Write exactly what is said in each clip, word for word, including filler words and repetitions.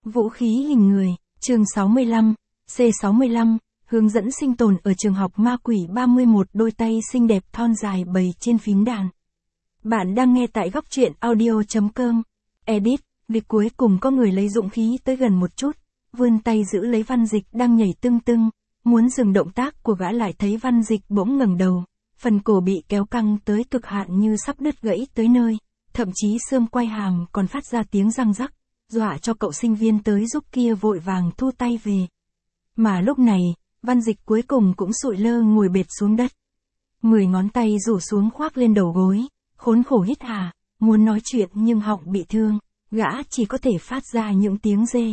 Vũ khí hình người, chương sáu mươi lăm, C sáu mươi lăm, hướng dẫn sinh tồn ở trường học ma quỷ ba mươi mốt đôi tay xinh đẹp thon dài bày trên phím đàn. Bạn đang nghe tại góc truyện audio chấm com. Edit, việc cuối cùng có người lấy dũng khí tới gần một chút, vươn tay giữ lấy Văn Dịch đang nhảy tưng tưng, muốn dừng động tác của gã lại thấy Văn Dịch bỗng ngẩng đầu, phần cổ bị kéo căng tới cực hạn như sắp đứt gãy tới nơi, thậm chí xương quai hàm còn phát ra tiếng răng rắc, dọa cho cậu sinh viên tới giúp kia vội vàng thu tay về. Mà lúc này, Văn Dịch cuối cùng cũng sụi lơ ngồi bệt xuống đất. Mười ngón tay rủ xuống khoác lên đầu gối, khốn khổ hít hà, muốn nói chuyện nhưng họng bị thương, gã chỉ có thể phát ra những tiếng rê.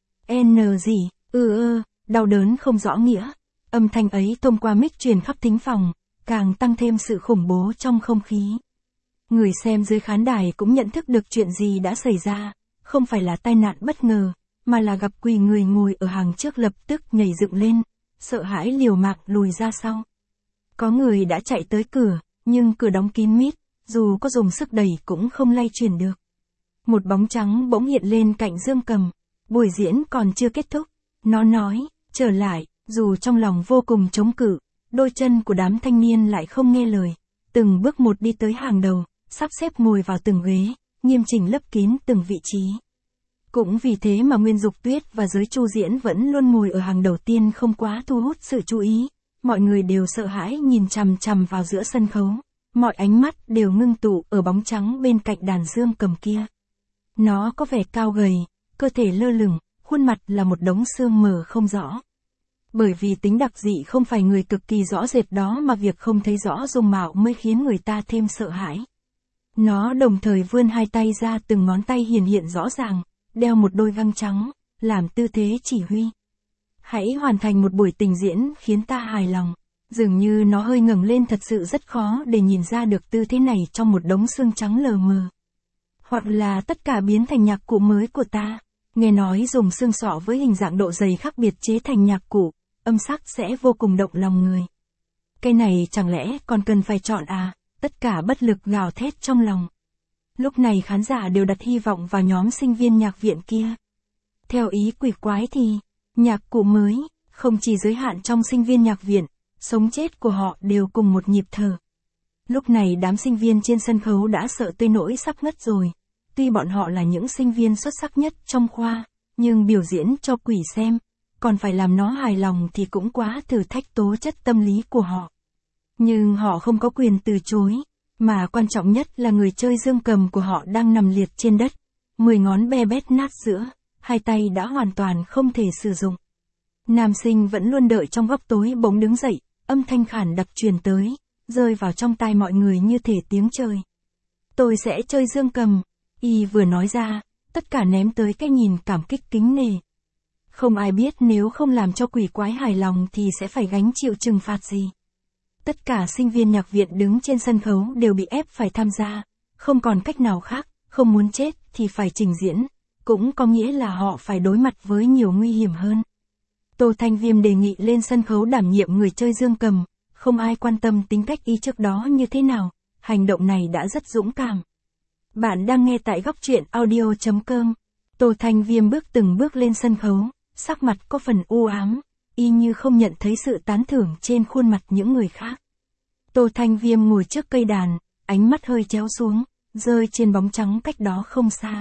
N gì, ư ơ, đau đớn không rõ nghĩa. Âm thanh ấy thông qua mic truyền khắp thính phòng, càng tăng thêm sự khủng bố trong không khí. Người xem dưới khán đài cũng nhận thức được chuyện gì đã xảy ra, không phải là tai nạn bất ngờ, mà là gặp quỷ người ngồi ở hàng trước lập tức nhảy dựng lên, sợ hãi liều mạng lùi ra sau. Có người đã chạy tới cửa, nhưng cửa đóng kín mít, dù có dùng sức đẩy cũng không lay chuyển được. Một bóng trắng bỗng hiện lên cạnh Dương Cầm, buổi diễn còn chưa kết thúc, nó nói, trở lại, dù trong lòng vô cùng chống cự, đôi chân của đám thanh niên lại không nghe lời, từng bước một đi tới hàng đầu, sắp xếp ngồi vào từng ghế, nghiêm chỉnh lấp kín từng vị trí. Cũng vì thế mà Nguyên Dục Tuyết và giới Chu diễn vẫn luôn ngồi ở hàng đầu tiên không quá thu hút sự chú ý, mọi người đều sợ hãi nhìn chằm chằm vào giữa sân khấu, mọi ánh mắt đều ngưng tụ ở bóng trắng bên cạnh đàn Dương Cầm kia. Nó có vẻ cao gầy, cơ thể lơ lửng, khuôn mặt là một đống xương mờ không rõ. Bởi vì tính đặc dị không phải người cực kỳ rõ rệt đó mà việc không thấy rõ dung mạo mới khiến người ta thêm sợ hãi. Nó đồng thời vươn hai tay ra, từng ngón tay hiển hiện rõ ràng, đeo một đôi găng trắng, làm tư thế chỉ huy. Hãy hoàn thành một buổi trình diễn khiến ta hài lòng. Dường như nó hơi ngẩng lên, thật sự rất khó để nhìn ra được tư thế này trong một đống xương trắng lờ mờ. Hoặc là tất cả biến thành nhạc cụ mới của ta. Nghe nói dùng xương sọ với hình dạng độ dày khác biệt chế thành nhạc cụ, âm sắc sẽ vô cùng động lòng người. Cái này chẳng lẽ còn cần phải chọn à? Tất cả bất lực gào thét trong lòng. Lúc này khán giả đều đặt hy vọng vào nhóm sinh viên nhạc viện kia. Theo ý quỷ quái thì, nhạc cụ mới, không chỉ giới hạn trong sinh viên nhạc viện, sống chết của họ đều cùng một nhịp thở. Lúc này đám sinh viên trên sân khấu đã sợ tới nỗi sắp ngất rồi. Tuy bọn họ là những sinh viên xuất sắc nhất trong khoa, nhưng biểu diễn cho quỷ xem, còn phải làm nó hài lòng thì cũng quá thử thách tố chất tâm lý của họ. Nhưng họ không có quyền từ chối, mà quan trọng nhất là người chơi Dương Cầm của họ đang nằm liệt trên đất, mười ngón be bét nát giữa, hai tay đã hoàn toàn không thể sử dụng. Nam sinh vẫn luôn đợi trong góc tối bỗng đứng dậy, âm thanh khản đặc truyền tới, rơi vào trong tai mọi người như thể tiếng trời. Tôi sẽ chơi Dương Cầm. Y vừa nói ra, tất cả ném tới cái nhìn cảm kích kính nể. Không ai biết nếu không làm cho quỷ quái hài lòng thì sẽ phải gánh chịu trừng phạt gì. Tất cả sinh viên nhạc viện đứng trên sân khấu đều bị ép phải tham gia, không còn cách nào khác, không muốn chết thì phải trình diễn, cũng có nghĩa là họ phải đối mặt với nhiều nguy hiểm hơn. Tô Thanh Viêm đề nghị lên sân khấu đảm nhiệm người chơi Dương Cầm, không ai quan tâm tính cách y trước đó như thế nào, hành động này đã rất dũng cảm. Bạn đang nghe tại góc truyện audio chấm com. Tô Thanh Viêm bước từng bước lên sân khấu, sắc mặt có phần u ám, y như không nhận thấy sự tán thưởng trên khuôn mặt những người khác. Tô Thanh Viêm ngồi trước cây đàn, ánh mắt hơi chéo xuống, rơi trên bóng trắng cách đó không xa.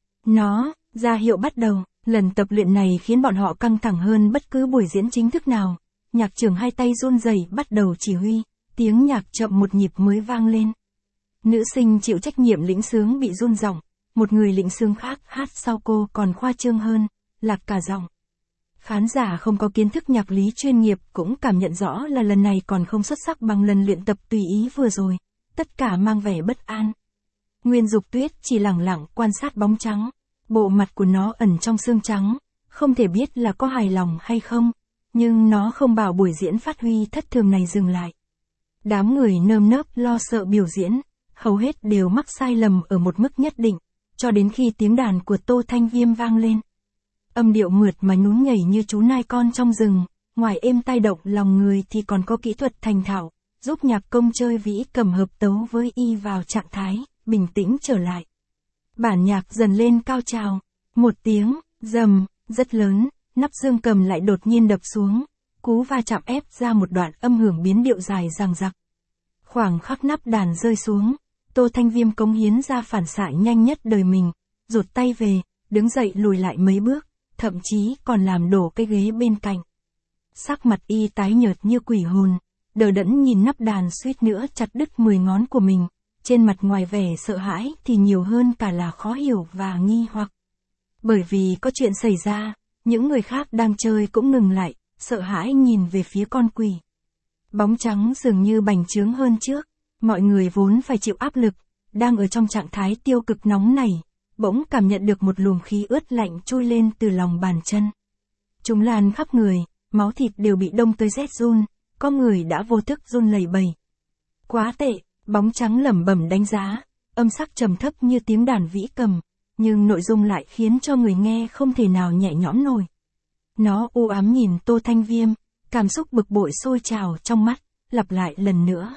Nó, ra hiệu bắt đầu, lần tập luyện này khiến bọn họ căng thẳng hơn bất cứ buổi diễn chính thức nào. Nhạc trưởng hai tay run rẩy bắt đầu chỉ huy, tiếng nhạc chậm một nhịp mới vang lên. Nữ sinh chịu trách nhiệm lĩnh xướng bị run giọng, một người lĩnh xướng khác hát sau cô còn khoa trương hơn, lạc cả giọng. Khán giả không có kiến thức nhạc lý chuyên nghiệp cũng cảm nhận rõ là lần này còn không xuất sắc bằng lần luyện tập tùy ý vừa rồi, tất cả mang vẻ bất an. Nguyên Dục Tuyết chỉ lẳng lặng quan sát bóng trắng, bộ mặt của nó ẩn trong xương trắng, không thể biết là có hài lòng hay không, nhưng nó không bảo buổi diễn phát huy thất thường này dừng lại. Đám người nơm nớp lo sợ biểu diễn, hầu hết đều mắc sai lầm ở một mức nhất định, cho đến khi tiếng đàn của Tô Thanh Viêm vang lên. Âm điệu mượt mà nhún nhảy như chú nai con trong rừng, ngoài êm tai động lòng người thì còn có kỹ thuật thành thạo, giúp nhạc công chơi vĩ cầm hợp tấu với y vào trạng thái bình tĩnh trở lại. Bản nhạc dần lên cao trào, một tiếng, Dầm, rất lớn, nắp dương cầm lại đột nhiên đập xuống, cú va chạm ép ra một đoạn âm hưởng biến điệu dài dằng dặc. Khoảng khắc nắp đàn rơi xuống, Tô Thanh Viêm cống hiến ra phản xạ nhanh nhất đời mình, rụt tay về, đứng dậy lùi lại mấy bước, thậm chí còn làm đổ cái ghế bên cạnh. Sắc mặt y tái nhợt như quỷ hồn, đờ đẫn nhìn nắp đàn suýt nữa chặt đứt mười ngón của mình, trên mặt ngoài vẻ sợ hãi thì nhiều hơn cả là khó hiểu và nghi hoặc. Bởi vì có chuyện xảy ra, những người khác đang chơi cũng ngừng lại, sợ hãi nhìn về phía con quỷ. Bóng trắng dường như bành trướng hơn trước, mọi người vốn phải chịu áp lực, đang ở trong trạng thái tiêu cực nóng này, bỗng cảm nhận được một luồng khí ướt lạnh trôi lên từ lòng bàn chân. Chúng lan khắp người, máu thịt đều bị đông tới rét run, có người đã vô thức run lẩy bẩy. Quá tệ, bóng trắng lẩm bẩm đánh giá, âm sắc trầm thấp như tiếng đàn vĩ cầm, nhưng nội dung lại khiến cho người nghe không thể nào nhẹ nhõm nổi. Nó u ám nhìn Tô Thanh Viêm, cảm xúc bực bội sôi trào trong mắt, lặp lại lần nữa.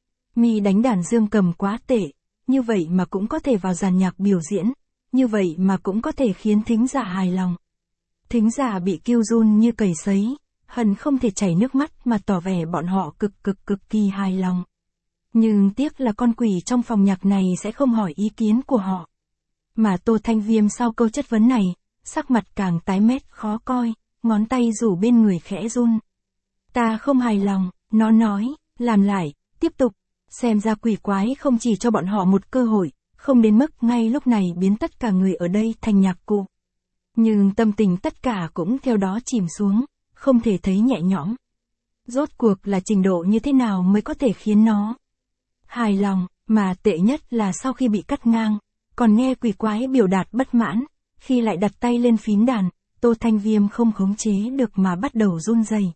Mi đánh đàn dương cầm quá tệ, như vậy mà cũng có thể vào dàn nhạc biểu diễn, như vậy mà cũng có thể khiến thính giả hài lòng. Thính giả bị kêu run như cầy sấy, hận không thể chảy nước mắt mà tỏ vẻ bọn họ cực cực cực kỳ hài lòng. Nhưng tiếc là con quỷ trong phòng nhạc này sẽ không hỏi ý kiến của họ. Mà Tô Thanh Viêm sau câu chất vấn này, sắc mặt càng tái mét khó coi, ngón tay rủ bên người khẽ run. Ta không hài lòng, nó nói, làm lại, tiếp tục, xem ra quỷ quái không chỉ cho bọn họ một cơ hội, không đến mức ngay lúc này biến tất cả người ở đây thành nhạc cụ. Nhưng tâm tình tất cả cũng theo đó chìm xuống, không thể thấy nhẹ nhõm. Rốt cuộc là trình độ như thế nào mới có thể khiến nó hài lòng, mà tệ nhất là sau khi bị cắt ngang, còn nghe quỷ quái biểu đạt bất mãn, khi lại đặt tay lên phím đàn, Tô Thanh Viêm không khống chế được mà bắt đầu run rẩy.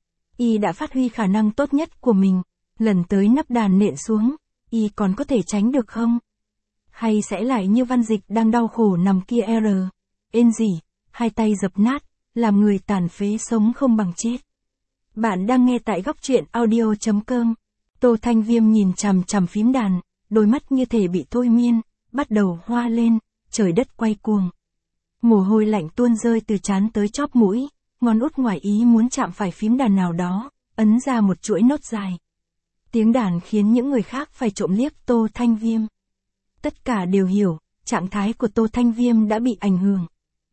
Y đã phát huy khả năng tốt nhất của mình, lần tới nắp đàn nện xuống, Y còn có thể tránh được không? Hay sẽ lại như Văn Dịch đang đau khổ nằm kia r, ên gì, hai tay dập nát, làm người tàn phế sống không bằng chết. Bạn đang nghe tại góc truyện audio chấm com. Tô Thanh Viêm nhìn chằm chằm phím đàn, đôi mắt như thể bị thôi miên, bắt đầu hoa lên, trời đất quay cuồng. Mồ hôi lạnh tuôn rơi từ trán tới chóp mũi, ngón út ngoài ý muốn chạm phải phím đàn nào đó, ấn ra một chuỗi nốt dài. Tiếng đàn khiến những người khác phải trộm liếc Tô Thanh Viêm. Tất cả đều hiểu, trạng thái của Tô Thanh Viêm đã bị ảnh hưởng.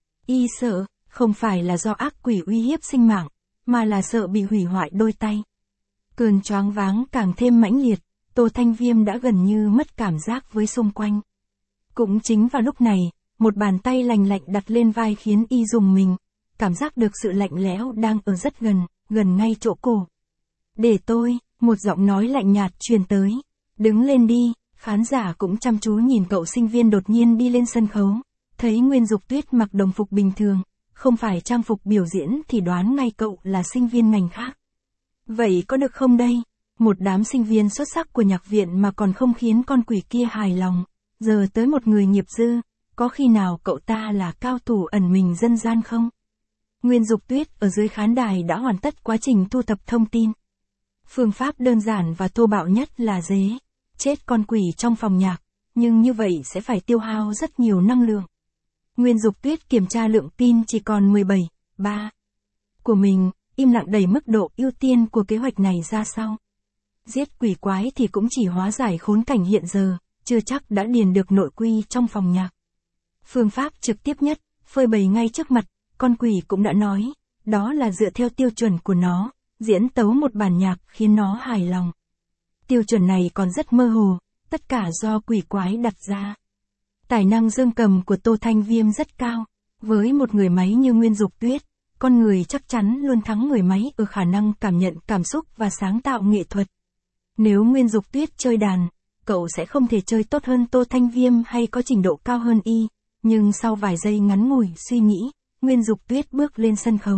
Y sợ, không phải là do ác quỷ uy hiếp sinh mạng, mà là sợ bị hủy hoại đôi tay. Cơn choáng váng càng thêm mãnh liệt, Tô Thanh Viêm đã gần như mất cảm giác với xung quanh. Cũng chính vào lúc này, một bàn tay lành lạnh đặt lên vai khiến y rùng mình, cảm giác được sự lạnh lẽo đang ở rất gần, gần ngay chỗ cổ. Để tôi, một giọng nói lạnh nhạt truyền tới. Đứng lên đi, khán giả cũng chăm chú nhìn cậu sinh viên đột nhiên đi lên sân khấu. Thấy Nguyên Dục Tuyết mặc đồng phục bình thường, không phải trang phục biểu diễn thì đoán ngay cậu là sinh viên ngành khác. Vậy có được không đây? Một đám sinh viên xuất sắc của nhạc viện mà còn không khiến con quỷ kia hài lòng. Giờ tới một người nghiệp dư, có khi nào cậu ta là cao thủ ẩn mình dân gian không? Nguyên Dục Tuyết ở dưới khán đài đã hoàn tất quá trình thu thập thông tin. Phương pháp đơn giản và thô bạo nhất là dế chết con quỷ trong phòng nhạc, nhưng như vậy sẽ phải tiêu hao rất nhiều năng lượng. Nguyên Dục Tuyết kiểm tra lượng pin chỉ còn mười bảy phẩy ba của mình, im lặng đẩy mức độ ưu tiên của kế hoạch này ra sau. Giết quỷ quái thì cũng chỉ hóa giải khốn cảnh hiện giờ, chưa chắc đã điền được nội quy trong phòng nhạc. Phương pháp trực tiếp nhất, phơi bày ngay trước mặt, con quỷ cũng đã nói, đó là dựa theo tiêu chuẩn của nó, diễn tấu một bản nhạc khiến nó hài lòng. Tiêu chuẩn này còn rất mơ hồ, tất cả do quỷ quái đặt ra. Tài năng dương cầm của Tô Thanh Viêm rất cao, với một người máy như Nguyên Dục Tuyết, con người chắc chắn luôn thắng người máy ở khả năng cảm nhận cảm xúc và sáng tạo nghệ thuật. Nếu Nguyên Dục Tuyết chơi đàn, cậu sẽ không thể chơi tốt hơn Tô Thanh Viêm hay có trình độ cao hơn y, nhưng sau vài giây ngắn ngủi suy nghĩ, Nguyên Dục Tuyết bước lên sân khấu.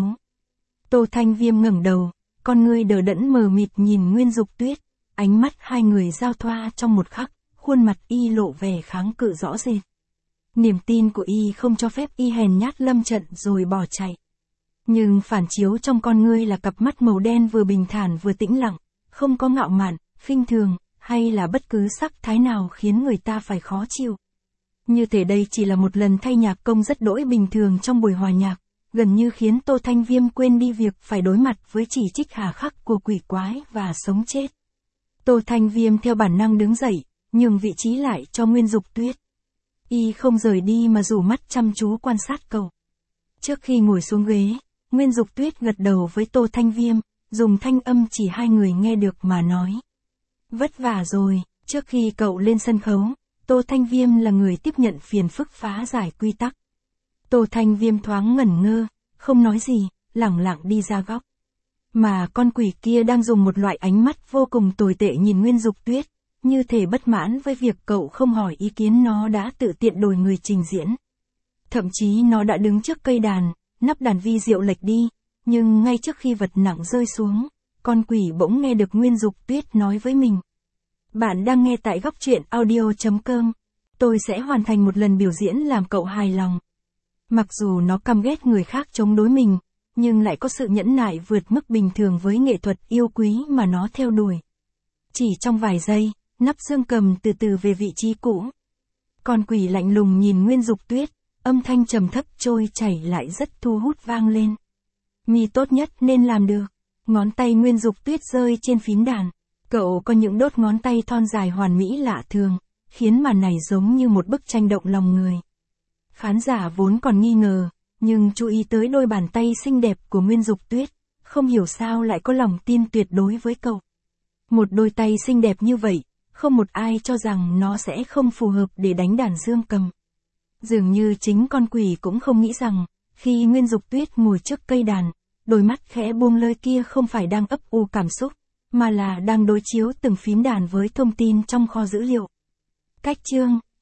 Tô Thanh Viêm ngẩng đầu, con ngươi đờ đẫn mờ mịt nhìn Nguyên Dục Tuyết, ánh mắt hai người giao thoa trong một khắc, khuôn mặt y lộ vẻ kháng cự rõ rệt. Niềm tin của y không cho phép y hèn nhát lâm trận rồi bỏ chạy. Nhưng phản chiếu trong con ngươi là cặp mắt màu đen vừa bình thản vừa tĩnh lặng, không có ngạo mạn, khinh thường, hay là bất cứ sắc thái nào khiến người ta phải khó chịu. Như thể đây chỉ là một lần thay nhạc công rất đỗi bình thường trong buổi hòa nhạc, gần như khiến Tô Thanh Viêm quên đi việc phải đối mặt với chỉ trích hà khắc của quỷ quái và sống chết. Tô Thanh Viêm theo bản năng đứng dậy, nhường vị trí lại cho Nguyên Dục Tuyết. Y không rời đi mà rủ mắt chăm chú quan sát cậu. Trước khi ngồi xuống ghế, Nguyên Dục Tuyết gật đầu với Tô Thanh Viêm, dùng thanh âm chỉ hai người nghe được mà nói. Vất vả rồi, trước khi cậu lên sân khấu, Tô Thanh Viêm là người tiếp nhận phiền phức phá giải quy tắc. Tô Thanh Viêm thoáng ngẩn ngơ, không nói gì, lẳng lặng đi ra góc. Mà con quỷ kia đang dùng một loại ánh mắt vô cùng tồi tệ nhìn Nguyên Dục Tuyết, như thể bất mãn với việc cậu không hỏi ý kiến nó đã tự tiện đổi người trình diễn. Thậm chí nó đã đứng trước cây đàn, nắp đàn vi diệu lệch đi, nhưng ngay trước khi vật nặng rơi xuống, con quỷ bỗng nghe được Nguyên Dục Tuyết nói với mình. Bạn đang nghe tại góc truyện audio chấm com. Tôi sẽ hoàn thành một lần biểu diễn làm cậu hài lòng. Mặc dù nó căm ghét người khác chống đối mình, nhưng lại có sự nhẫn nại vượt mức bình thường với nghệ thuật yêu quý mà nó theo đuổi. Chỉ trong vài giây, nắp dương cầm từ từ về vị trí cũ. Con quỷ lạnh lùng nhìn Nguyên Dục Tuyết, âm thanh trầm thấp trôi chảy lại rất thu hút vang lên. Mi tốt nhất nên làm được. Ngón tay Nguyên Dục Tuyết rơi trên phím đàn. Cậu có những đốt ngón tay thon dài hoàn mỹ lạ thường, khiến màn này giống như một bức tranh động lòng người. Khán giả vốn còn nghi ngờ, nhưng chú ý tới đôi bàn tay xinh đẹp của Nguyên Dục Tuyết, không hiểu sao lại có lòng tin tuyệt đối với cậu. Một đôi tay xinh đẹp như vậy, không một ai cho rằng nó sẽ không phù hợp để đánh đàn dương cầm. Dường như chính con quỷ cũng không nghĩ rằng, khi Nguyên Dục Tuyết ngồi trước cây đàn, đôi mắt khẽ buông lơi kia không phải đang ấp u cảm xúc, mà là đang đối chiếu từng phím đàn với thông tin trong kho dữ liệu. Cách chương